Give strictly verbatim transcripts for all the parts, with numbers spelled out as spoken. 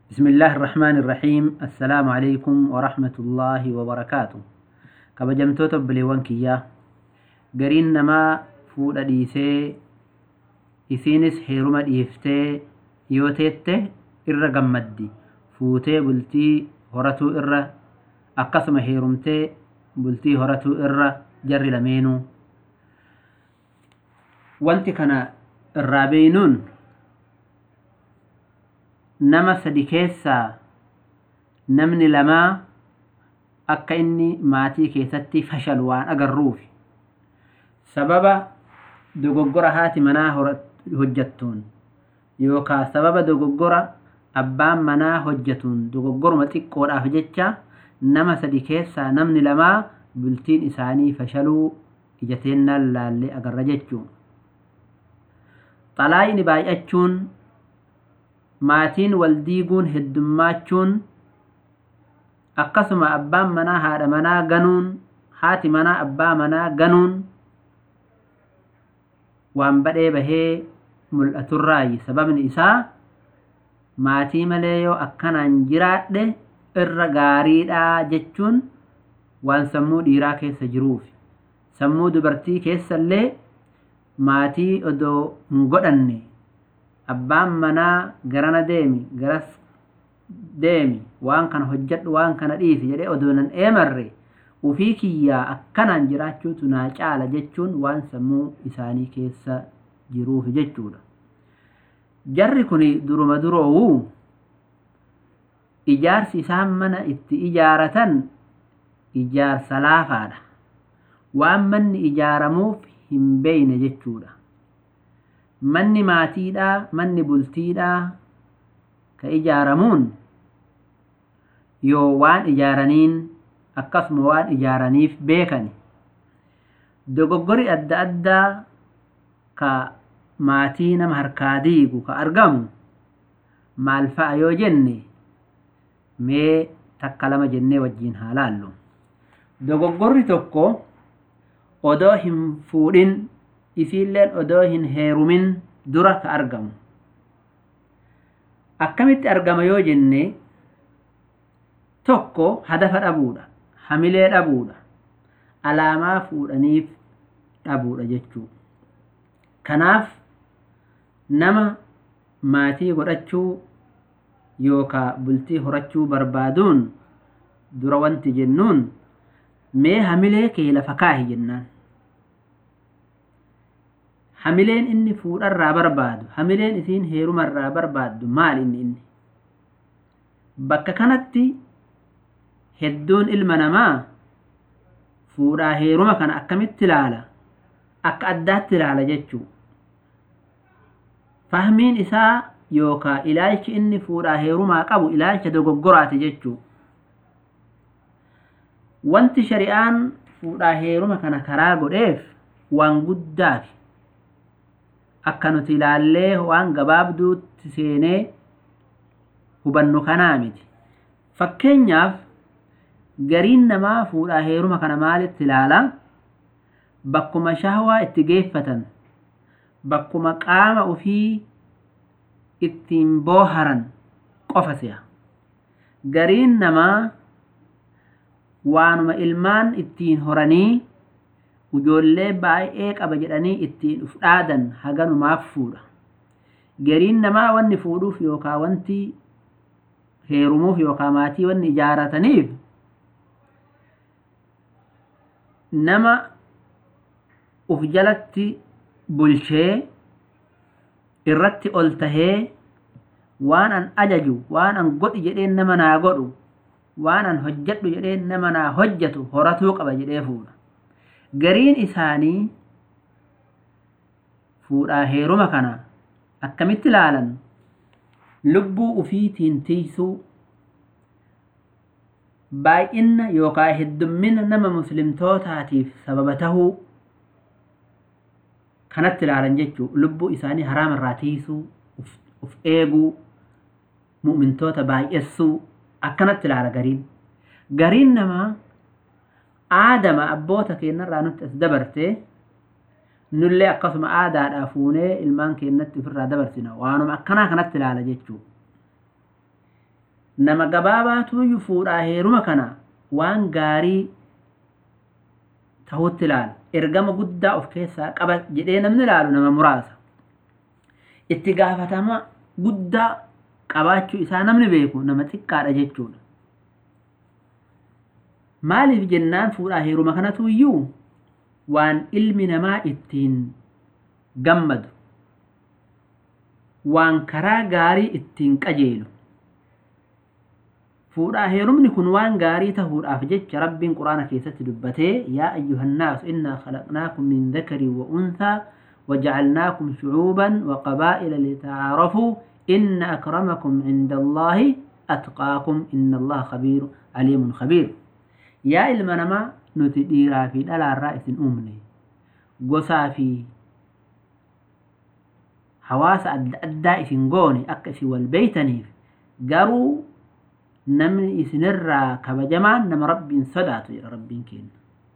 بسم الله الرحمن الرحيم. السلام عليكم ورحمة الله وبركاته. كبجمتوت بليوان كيا قرين نما فود ديسي إسينس هيروما ديفتي يوتيته إرى قمدي فوتي بلتي هرتو إرى أقسم هيرومتي بلتي هرتو إرى جري لمينو وانتي كان الرابينون nama sadi keessaa namni lamaa akka inni maatii keessatti fashalu waan agarruufi sababa dogoggora haati manaa hojjattuun yookaan sababa dogoggora abbaan manaa hojjatuun dogoggoruma xiqqoodhaaf jecha nama sadi keessaa namni lamaa bultiin isaanii fashaluu ijateennaan laallee agarra jechuun xalaayini baay'achuun maatiin wal diiguun heddummachuun akkasuma abbaan manaa haadha manaa ganuun haati manaa abbaa manaa ganuun waan badhee bahee mul'aturraayi sababni isaa maatii malee yoo akkanaan jiraadhe irra gaariidhaa jechuun waan sammuu dhiiraa keessa jiruuf sammuu dubartii keessallee maatii odoo hin godhanne abbaan manaa garana deemi garas deemi waan kana hojjedhu waan kana dhiisi jedhee odoonan eemarre ufii kiyyaa akkanaan jiraachuutu naa caala jechuun waan sammuu isaanii keessa jiruuf jechuudha. Jarri kun duruma duroo ijaarsi isaan mana itti ijaaratan ijaarsa laafaadha. Waan manni ijaaramuuf hin beeyne jechuudha. Manni maatiidhaa manni bultiidhaa ka ijaaramuun yoo waan ijaaraniin akkasuma waan ijaaraniif beekani dogoggori adda addaa ka maatii nama harkaa diigu ka argamu maal fa'a yoo jenne mee takka lama jennee wajjiin haa laallu. Dogoggorri tokko odoo hin fuudhin isiilleen odoo hin heerumin dura ka argamu akkamitti argama yoo jenne tokko hadafa dhabuudha hamilee dhabuudha alaamaa fuudhaniif dhabuudha jechuu kanaaf nama maatii godhachuu yookaa bultii horachuu barbaaduun dura wanti jennuun mee hamilee kee lafa kaahi jennaan. Hamileen inni fuudharraa barbaadu hamileen isiin heerumarraa barbaaddu maal inni inni bakka kanatti hedduun ilma namaa fuudhaa heeruma kana akkamitti ilaala akka addaatti ilaala jechuu fahmiin isaa yookaa ilaalchi inni fuudhaa heerumaa qabu ilaalcha dogoggoraati jechuu wanti shari'aan fuudhaa heeruma kana karaa godheef waan guddaafi akka nuti ilaallee waan gabaabduutti seenee hubannu kanaa miti. Fakkeenyaaf gariin namaa fuudhaa heeruma kana maalitti ilaala bakkuma shahwaa itti geeffatan bakkuma qaama ofii ittiin booharan qofa si'a. Gariin namaa waanuma ilmaan ittiin horanii ujoollee baay'ee qaba jedhanii ittiin uf dhaadan haganumaaf fuudha. Gariin namaa wanni fuudhuuf yookaa wanti heerumuuf yookaa maatii wanni ijaarataniif nama uf jalatti bulchee irratti ol tahee waan an ajaju waan an godhi jedheen nama naa godhu waan an hojjedhu jedheen nama naa hojjetu horatuu qaba jedhee fuudha. Gariin isaanii fuudhaa heeruma kana akkamitti ilaalan lubbuu ufiitiin tiisuu baay'ina yookaan heddummina nama muslimtootaatiif sababa tahuu kanatti ilaalan jechuu lubbuu isaanii haraamarraa tiisuu uf eeguu mu'mintoota baay'essuu akkanatti ilaala gariin gariin namaa aadama abboota keenyarraa nutti as dabarte nullee akkasuma aadaadhaa fuunee ilmaan keenyatti ofirraa dabarsina waanuma akkanaa kanatti ilaala jechuu nama gabaabaatu iyyuu fuudhaa heeruma kana waan gaarii ta'utti ilaala. Ergama guddaa of keessaa qaba jedhee namni ilaalu nama muraasa. Itti gaafatama guddaa qabaachuu isaa namni beeku nama xiqqaadha jechuudha. Maaliif jennaan fuudhaa heeruma kanatu iyyuu waan ilmi namaa ittiin gammadu, waan karaa gaarii ittiin qajeelu. fuudhaa heerumni kun waan gaarii ta'uudhaaf jecha rabbiin quraana keessatti dubbatee yaa ayyuhan naas innaa khalaqnaakum min dhakarin wa unthaa waja'alnaakum shu'uuban wa qabaa'ila litaa'aarafuu inna akramakum inda allaahi atqaakum inna allaha khabiir aliimun khabiir. yaa ilma namaa nuti dhiiraa fi dhalaarraa isin uumne gosaa fi hawaasa adda addaa isin goone akka isin wal beeytaniif, garuu namni isinirraa kabajamaan nama rabbiin sodaatu jedha rabbiin keenya.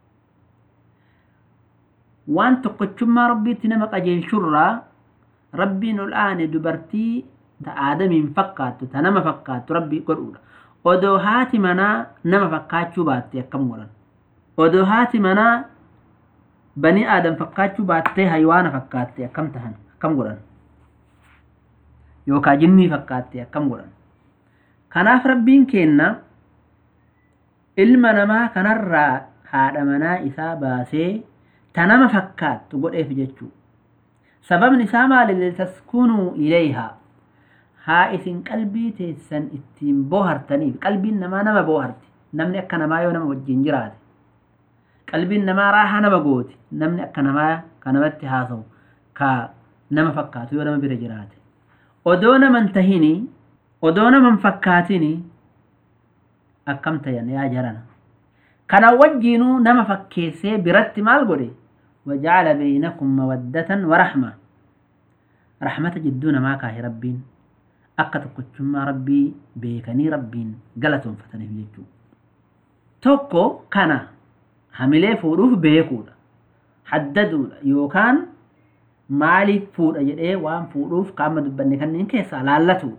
waan tokkochummaa rabbiitti nama qajeelchurraa rabbiin ol aane dubartii ta aadamiin fakkaattu ta nama fakkaattu rabbii godhuudha. odoo haati manaa nama fakkaachuu baatte akkam godhan? odoo haati manaa bani aadam fakkaachuu baattee haywaana fakkaatte akkam tahan akkam godhan? yookaan jinnii fakkaatte akkam godhan? kanaaf rabbiin keenya ilma namaa kanarraa haadha manaa isaa baasee ta nama fakkaattu godheef jechuu. sababni isaa maali? litaskunuu ilayhaa, haa isin qalbii teessan ittiin boohartaniif. qalbiin namaa nama booharti. namni akka namaa yoo nama wajjin jiraate, qalbiin namaa raahaa nama gooti. namni akka namaa ka namatti haasawu ka nama fakkaatu yoo nama bira jiraate. odoo naman tahini odoo naman fakkaatini akkam tayan yaa jarana? kana wajjiinuu nama fakkeessee biratti maal godhe? waja'ala baynakum mawaddatan wa rahma, rahmata jidduu namaa kaahe rabbiin akka tokkochummaa rabbii beekanii rabbiin galatoonfataniif jechuu. tokko kana hamilee fuudhuuf beekuudha, haddaduudha, yookaan maaliif fuudha jedhee waan fuudhuuf kaama dubbanne kanneen keessaa laallatuudha.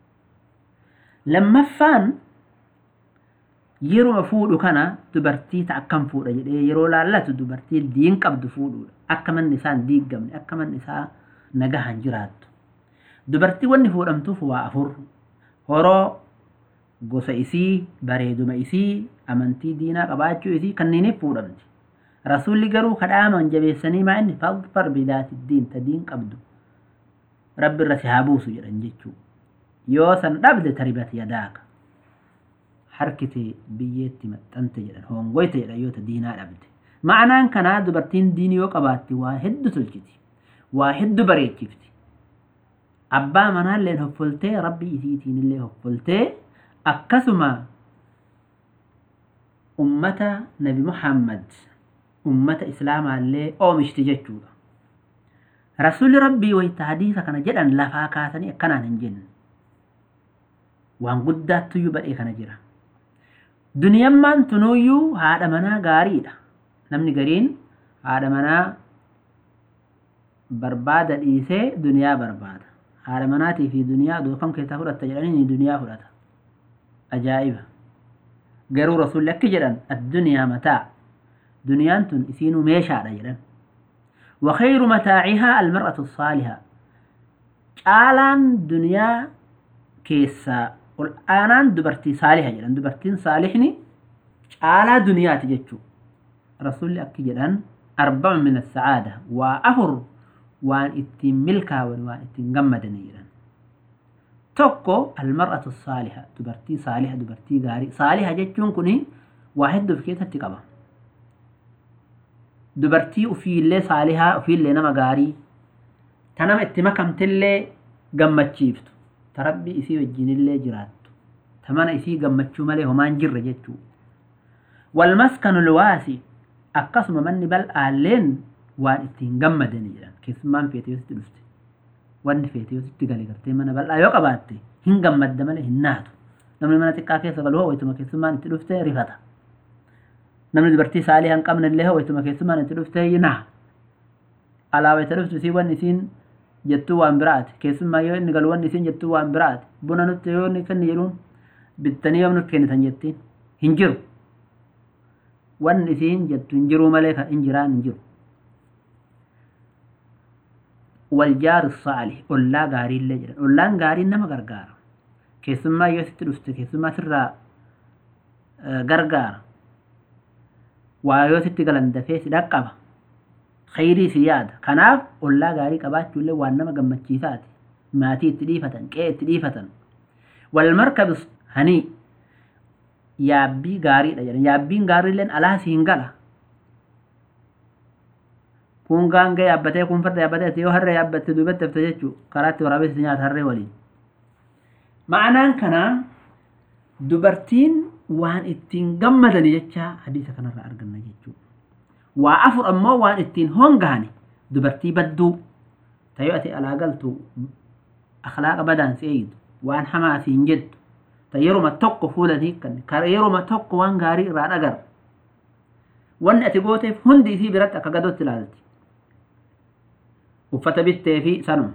lammaffaan yeroo fuudhu kana dubartii ta akkam fuudha jedhee yeroo laallatu dubartii diin qabdu fuudhuudha. akka manni isaa hin diigamne, akka manni isaa nagahan jiraattu. dubartii wanni fuudhamtuuf waa afur: horoo, gosa isii, bareeduma isii, amantii diinaa qabaachuu isii kanneeniif fuudhamti. rasuulli garuu kadhaaman jabeessanii maa inni fadfar bidaati diin ta diin qabdu rabbi irra si haa buusu jedhan jechuu. yoo san dhabde taribat yadaaka, harkite biyyeetti maxxante jedhan, hongoyte jedhan yoo ta diinaa dhabde. ma'anaan kanaa dubartiin diinii yoo qabaatte waa hedduu tolchiti, waa hedduu bareechifti. abbaa manaallee hoffoltee rabbii isiitiinillee hoffoltee akkasuma ummata nabi muhammad ummata islaamaallee oomishti jechuudha. rasuulli rabbii wayta hadiisa kana jedhan lafaa kaasanii akkanaan hin jenne, waan guddaattuyyuu badhee kana jira. duniyammaan tunuyyuu haadha manaa gaariidha. namni gariin haadha manaa barbaada dhiisee duniyaa barbaada. haadha manaatii fi duniyaa doofam keessaa fudhatta jedhanii duniyaa fudhata. ajaa'iba! garuu rasuulli akki jedhan addunyaa mataa, duniyaan tun isiinuu meeshaadha jedhan. وخير متاعها المرأة الصالحة. caalaan duniyaa keessaa ol aanaan dubartii saaliha jedhan. dubartiin saalihni caalaa duniyaati jechuu. rasuulli akki jedhan arba'a min as-sa'aada, waa afur waan ittiin milkaawan waan ittiin gammadanii jedhan. tokko almar'atu saaliha, dubartii saaliha, dubartii gaarii. saaliha jechuun kuni waa hedduu of keessatti qaba. dubartii ufiillee saalihaa, ufiillee nama gaarii, ta nama itti makamtillee gammachiiftu, ta rabbii isii wajjinillee jiraattu, ta mana isii gammachuu malee homaan jirre jechuu. walmaskanu lwaasi, akkasuma manni bal'aalleen waan ittiin gammadanii jedhan. keessummaan feete yoo sitti dhufte, wanni feete yoo sitti gale gartee mana bal'aa yoo qabaatte hin gammadda malee hin naatu. namni mana xiqqaa keessa galu hoo keessummaan itti dhufte rifata. namni dubartii saalii hin qabne illee hoo keessummaan itti dhufte naa alaawaa itti dhuftu isii wanni isiin jettuu waan biraati. keessummaa yoo inni galu wanni isiin jettuu waan biraati. buna nutti yoo inni kenni jedhuun bittanii yoom nutti kennitan jettiin hin jiru wanni isiin jettu hin jiru malee kan hin jiraan hin jiru والجار الصالح أولا غاري اللي جرى أولا غاري نما غرغار كيسما يوسف تلوست كيسما ترى غرغار ويوسف تقلن دفيس دقبة خيري سيادة كناف أولا غاري قبات جولي وانما قمتشيسات ماتي تليفة كي تليفة والمركب هني يابي غاري لجرى يابي غاري لن ألا سينغالا kun gaanga yaabbatee kun farda yaabbatee yoo harree yaabbatte duubatti hafte jechuu karaatti waraabessi nyaata harree waliin ma'anaan kana dubartiin waan ittiin gammadani jecha hadiisa kanarraa arganna jechuu waa afur ammoo waan ittiin hongahani dubartii badduu tayo ati alaa galtu akhlaaqa badaan si eeyyitu waan hamaa siin jettu tayyeruma tokko fuulan hiikkanne kareeruma tokko waan gaarii irraa dhagar wanni ati gooteef hundi isii biratti akka gadootti ilaalti uffata bittee fi sanuma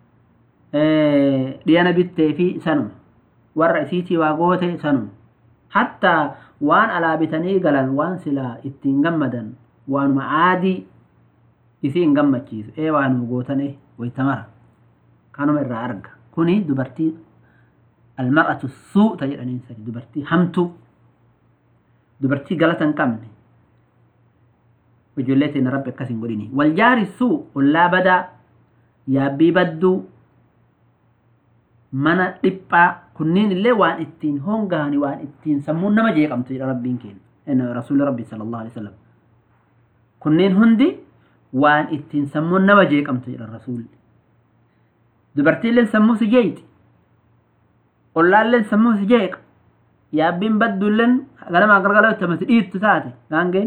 dhiyana bittee fi sanuma warra isiitii waa goote sanuma hatta waan alaa bitanii galan waan silaa ittiin gammadan waanuma aadii isii hin gammachiisu ee waanuma gootane waytamara kanuma irraa arga kuni dubartii almar'atu suuta jedhaniin sadi dubartii hamtuu dubartii galata hin qabne وجلتنا ربك كسين قوليني والجار السوء ولا بدا يابي بدو منا تبقى كنين اللي وان اتين هونغاني وان اتين سمون نما جيق امتي ربين كين إن رسول ربي صلى الله عليه وسلم كنين هندي وان اتين سمون نما جيق امتي الرسول دبرتي اللي سمو سجيت ولا اللي سمو سجيق يابين بدو لن غلما غرغلو تمثل ايد تساتي غانجين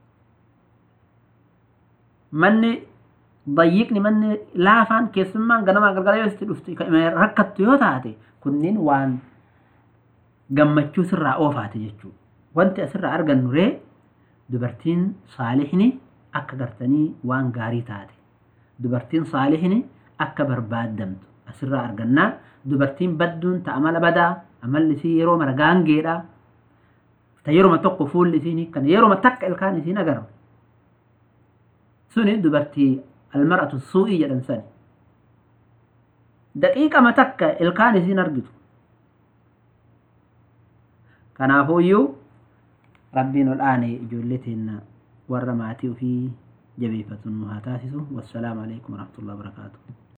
manni dayiqni manni laafaan keessummaan ganama gargara yoo itti dhufte rakkattu yoo taate kunniin waan gammachuu sirraa oofaate jechuudha. Wanti asirraa argannu ree dubartiin saalihni akka gartanii waan gaarii taate dubartiin saalihni akka barbaaddamtu asirraa argannaa dubartiin badduun ta amala badaa amalli isii yeroo mara gaangeedha ta yeroo tokko fuulli isiin kan yeroo takka ilkaan isiin agarra سني دبرتي المرأة السوء جدا سني دقيقة ما تكا الكان زين أرجو كان أخويو ربنا الآن جلتنا ورماتي في جبيفة مهاتاسس والسلام عليكم ورحمة الله وبركاته